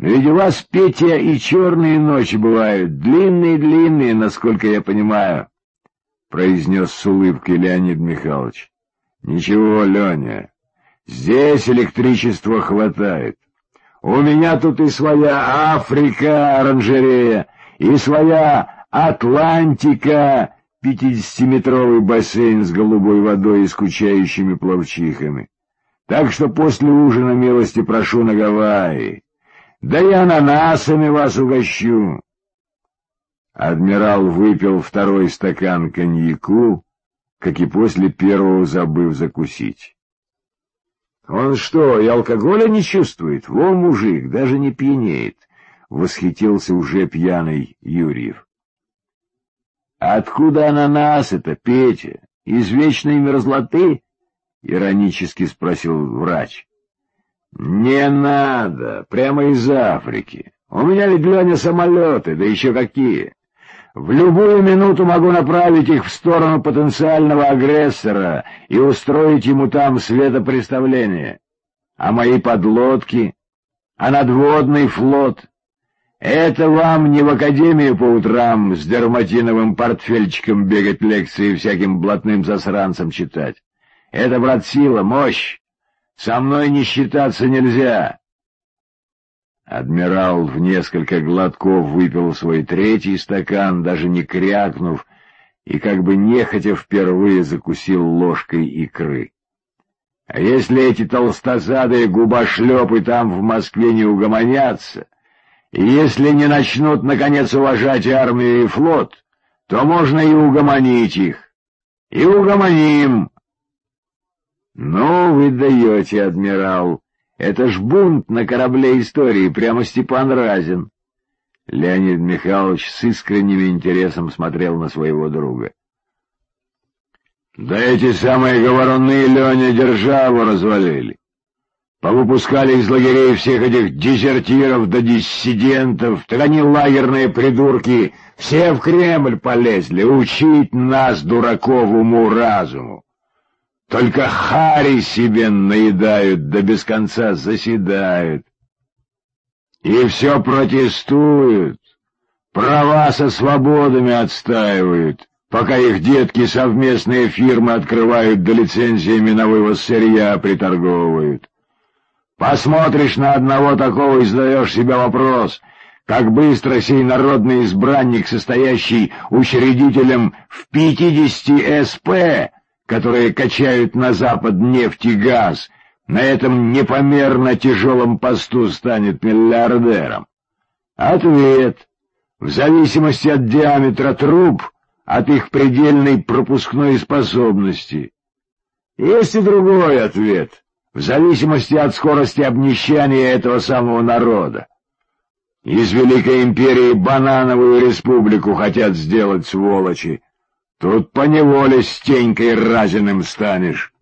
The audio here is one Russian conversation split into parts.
Но ведь у вас, Петя, и черные ночи бывают, длинные-длинные, насколько я понимаю, — произнес с улыбкой Леонид Михайлович. — Ничего, Леня, здесь электричества хватает. У меня тут и своя Африка, оранжерея, и своя Атлантика, 50-метровый бассейн с голубой водой и скучающими пловчихами. Так что после ужина милости прошу на Гавайи. Да и ананасами вас угощу. Адмирал выпил второй стакан коньяку, как и после первого забыв закусить. — Он что, и алкоголя не чувствует? Во, мужик, даже не пьянеет! — восхитился уже пьяный Юрьев. — Откуда ананасы-то, Петя? Из вечной мерзлоты? — иронически спросил врач. — Не надо, прямо из Африки. У меня ведь, Леня, самолеты, да еще какие. В любую минуту могу направить их в сторону потенциального агрессора и устроить ему там светопреставление. А мои подлодки, а надводный флот — это вам не в академию по утрам с дерматиновым портфельчиком бегать лекции всяким блатным засранцам читать. Это, брат, сила, мощь. Со мной не считаться нельзя. Адмирал в несколько глотков выпил свой третий стакан, даже не крякнув, и как бы нехотя впервые закусил ложкой икры. А если эти толстозадые губошлепы там в Москве не угомонятся, и если не начнут, наконец, уважать армию и флот, то можно и угомонить их. И угомоним. Ну, вы даете, адмирал. Это ж бунт на корабле истории, прямо Степан Разин. Леонид Михайлович с искренним интересом смотрел на своего друга. Да эти самые говоруны, Леня, державу развалили. Повыпускали из лагерей всех этих дезертиров да диссидентов, так они, лагерные придурки, все в Кремль полезли учить нас, дураков, уму-разуму. Только хари себе наедают, да без конца заседают. И все протестуют, права со свободами отстаивают, пока их детки совместные фирмы открывают, да лицензиями на вывоз сырья приторговывают. Посмотришь на одного такого и задаешь себе вопрос, как быстро сей народный избранник, состоящий учредителем в 50 СП, которые качают на Запад нефть и газ, на этом непомерно тяжелом посту станет миллиардером? Ответ: в зависимости от диаметра труб, от их предельной пропускной способности. Есть и другой ответ: в зависимости от скорости обнищания этого самого народа. Из Великой империи банановую республику хотят сделать, сволочи. Тут поневоле Стенькой Разиным станешь.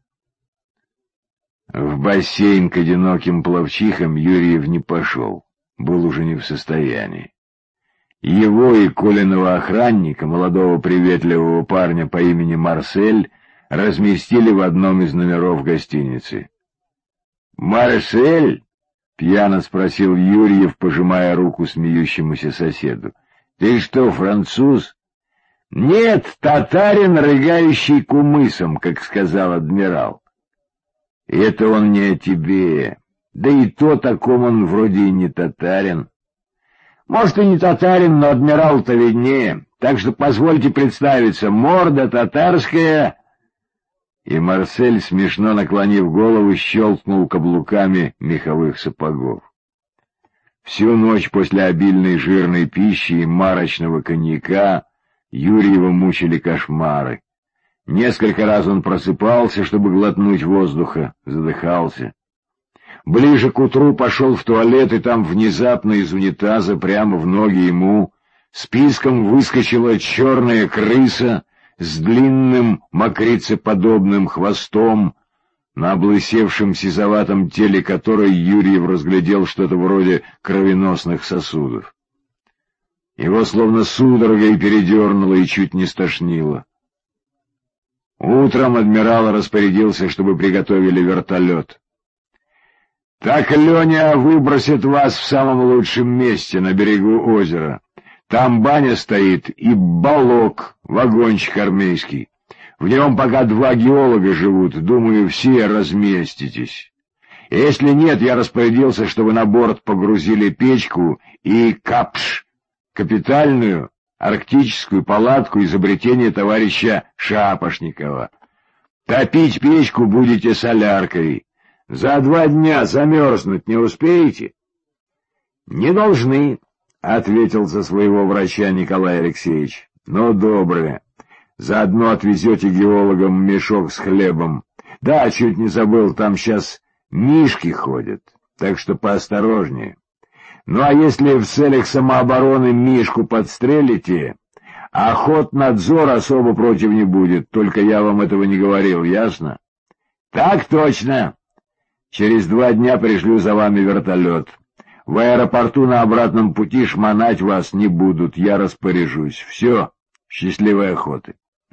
В бассейн к одиноким пловчихам Юрьев не пошел, был уже не в состоянии. Его и Колиного охранника, молодого приветливого парня по имени Марсель, разместили в одном из номеров гостиницы. «Марсель?» — пьяно спросил Юрьев, пожимая руку смеющемуся соседу. «Ты что, француз?» «Нет, татарин, рыгающий кумысом, как сказал адмирал». «Это он не о тебе. Да и то таком он вроде и не татарин». «Может, и не татарин, но адмирал-то виднее. Так что позвольте представиться, морда татарская». И Марсель, смешно наклонив голову, щелкнул каблуками меховых сапогов. Всю ночь после обильной жирной пищи и марочного коньяка Юрьева мучили кошмары. Несколько раз он просыпался, чтобы глотнуть воздуха, задыхался. Ближе к утру пошел в туалет, и там внезапно из унитаза прямо в ноги ему списком выскочила черная крыса с длинным мокрицеподобным хвостом, на облысевшем сизоватом теле которой Юрьев разглядел что-то вроде кровеносных сосудов. Его словно судорогой передернуло и чуть не стошнило. Утром адмирал распорядился, чтобы приготовили вертолет. Так Леня выбросит вас в самом лучшем месте на берегу озера. Там баня стоит и балок, вагончик армейский. В нем пока 2 геолога живут, думаю, все разместитесь. Если нет, я распорядился, чтобы на борт погрузили печку и капш, капитальную арктическую палатку изобретения товарища Шапошникова. Топить печку будете соляркой. За 2 дня замерзнуть не успеете? — Не должны, — ответил за своего врача Николай Алексеевич. — Ну, доброе. Заодно отвезете геологам мешок с хлебом. Да, чуть не забыл, там сейчас мишки ходят, так что поосторожнее. Ну, а если в целях самообороны мишку подстрелите, охотнадзор особо против не будет, только я вам этого не говорил, ясно? — Так точно. Через 2 дня пришлю за вами вертолет. В аэропорту на обратном пути шмонать вас не будут, я распоряжусь. Все, счастливой охоты.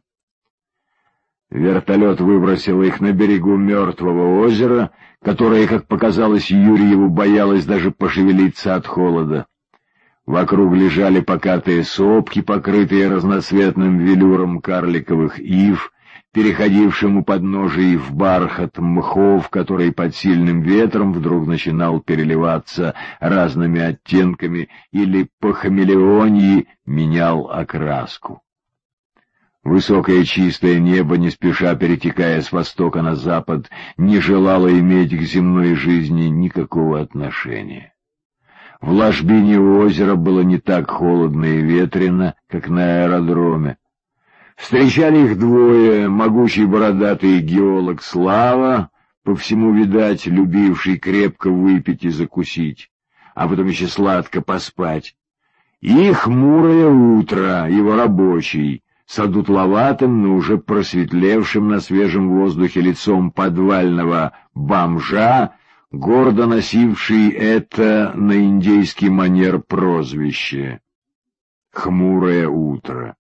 Вертолет выбросил их на берегу мертвого озера, которое, как показалось Юрьеву, боялось даже пошевелиться от холода. Вокруг лежали покатые сопки, покрытые разноцветным велюром карликовых ив, переходившим у подножий в бархат мхов, который под сильным ветром вдруг начинал переливаться разными оттенками или по хамелеоньи менял окраску. Высокое чистое небо, не спеша перетекая с востока на запад, не желало иметь к земной жизни никакого отношения. В ложбине у озера было не так холодно и ветрено, как на аэродроме. Встречали их 2: могучий бородатый геолог Слава, по всему, видать, любивший крепко выпить и закусить, а потом еще сладко поспать, и хмурое утро, его рабочий, с одутловатым, но уже просветлевшим на свежем воздухе лицом подвального бомжа, гордо носивший это на индейский манер прозвище — «Хмурое утро».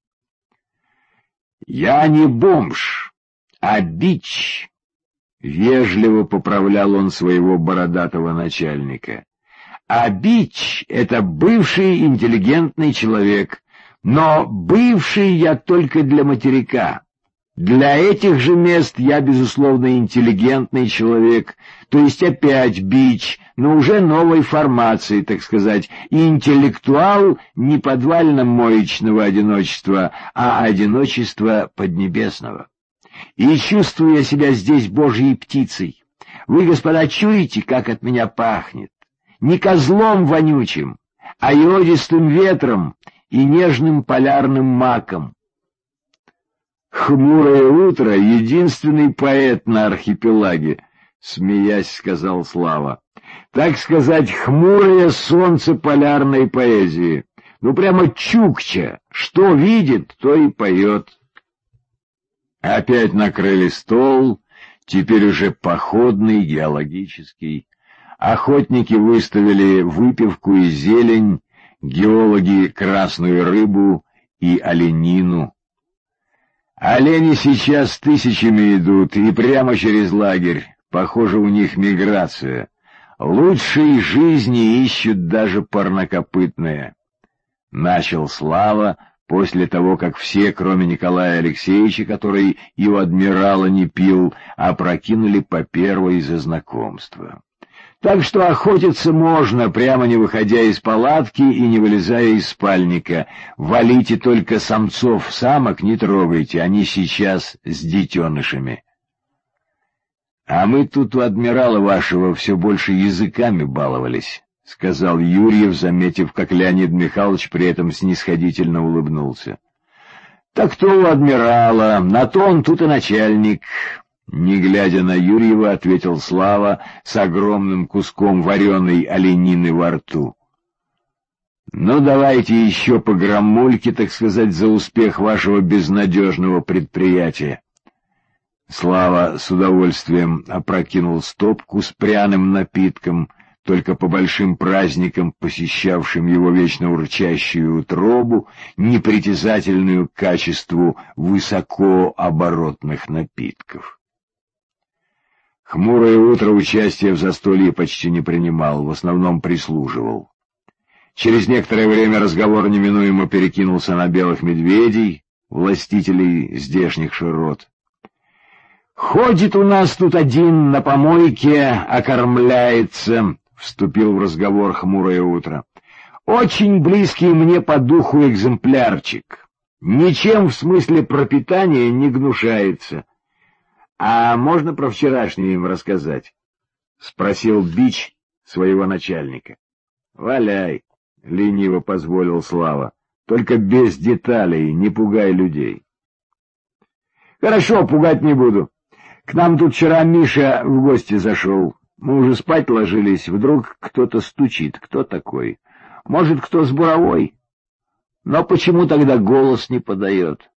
«Я не бомж, а бич», — вежливо поправлял он своего бородатого начальника. «А бич — это бывший интеллигентный человек, но бывший я только для материка. Для этих же мест я, безусловно, интеллигентный человек, то есть опять бич, но уже новой формации, так сказать, интеллектуал не подвально-моечного одиночества, а одиночества поднебесного. И чувствую я себя здесь божьей птицей. Вы, господа, чуете, как от меня пахнет? Не козлом вонючим, а йодистым ветром и нежным полярным маком. «Хмурое утро — единственный поэт на архипелаге», — смеясь сказал Слава. «Так сказать, хмурое солнце полярной поэзии. Ну, прямо чукча, что видит, то и поет». Опять накрыли стол, теперь уже походный, геологический. Охотники выставили выпивку и зелень, геологи — красную рыбу и оленину. Олени сейчас тысячами идут, и прямо через лагерь. Похоже, у них миграция. Лучшей жизни ищут даже парнокопытные. Начал Слава после того, как все, кроме Николая Алексеевича, который и у адмирала не пил, опрокинули по первой за знакомство. Так что охотиться можно, прямо не выходя из палатки и не вылезая из спальника. Валите только самцов, самок не трогайте, они сейчас с детенышами. — А мы тут у адмирала вашего все больше языками баловались, — сказал Юрьев, заметив, как Леонид Михайлович при этом снисходительно улыбнулся. — Так кто у адмирала, на то он тут и начальник. Не глядя на Юрьева, ответил Слава с огромным куском вареной оленины во рту. — Ну, давайте еще по граммульке, так сказать, за успех вашего безнадежного предприятия. Слава с удовольствием опрокинул стопку с пряным напитком, только по большим праздникам, посещавшим его вечно урчащую утробу, непритязательную к качеству высокооборотных напитков. Хмурое утро участия в застолье почти не принимал, в основном прислуживал. Через некоторое время разговор неминуемо перекинулся на белых медведей, властителей здешних широт. «Ходит у нас тут один на помойке, окормляется», — вступил в разговор хмурое утро. «Очень близкий мне по духу экземплярчик. Ничем в смысле пропитания не гнушается. А можно про вчерашнее им рассказать?» — спросил Бич своего начальника. «Валяй», — лениво позволил Слава, — «только без деталей, не пугай людей». «Хорошо, пугать не буду. К нам тут вчера Миша в гости зашел. Мы уже спать ложились, вдруг кто-то стучит. Кто такой? Может, кто с буровой? Но почему тогда голос не подает?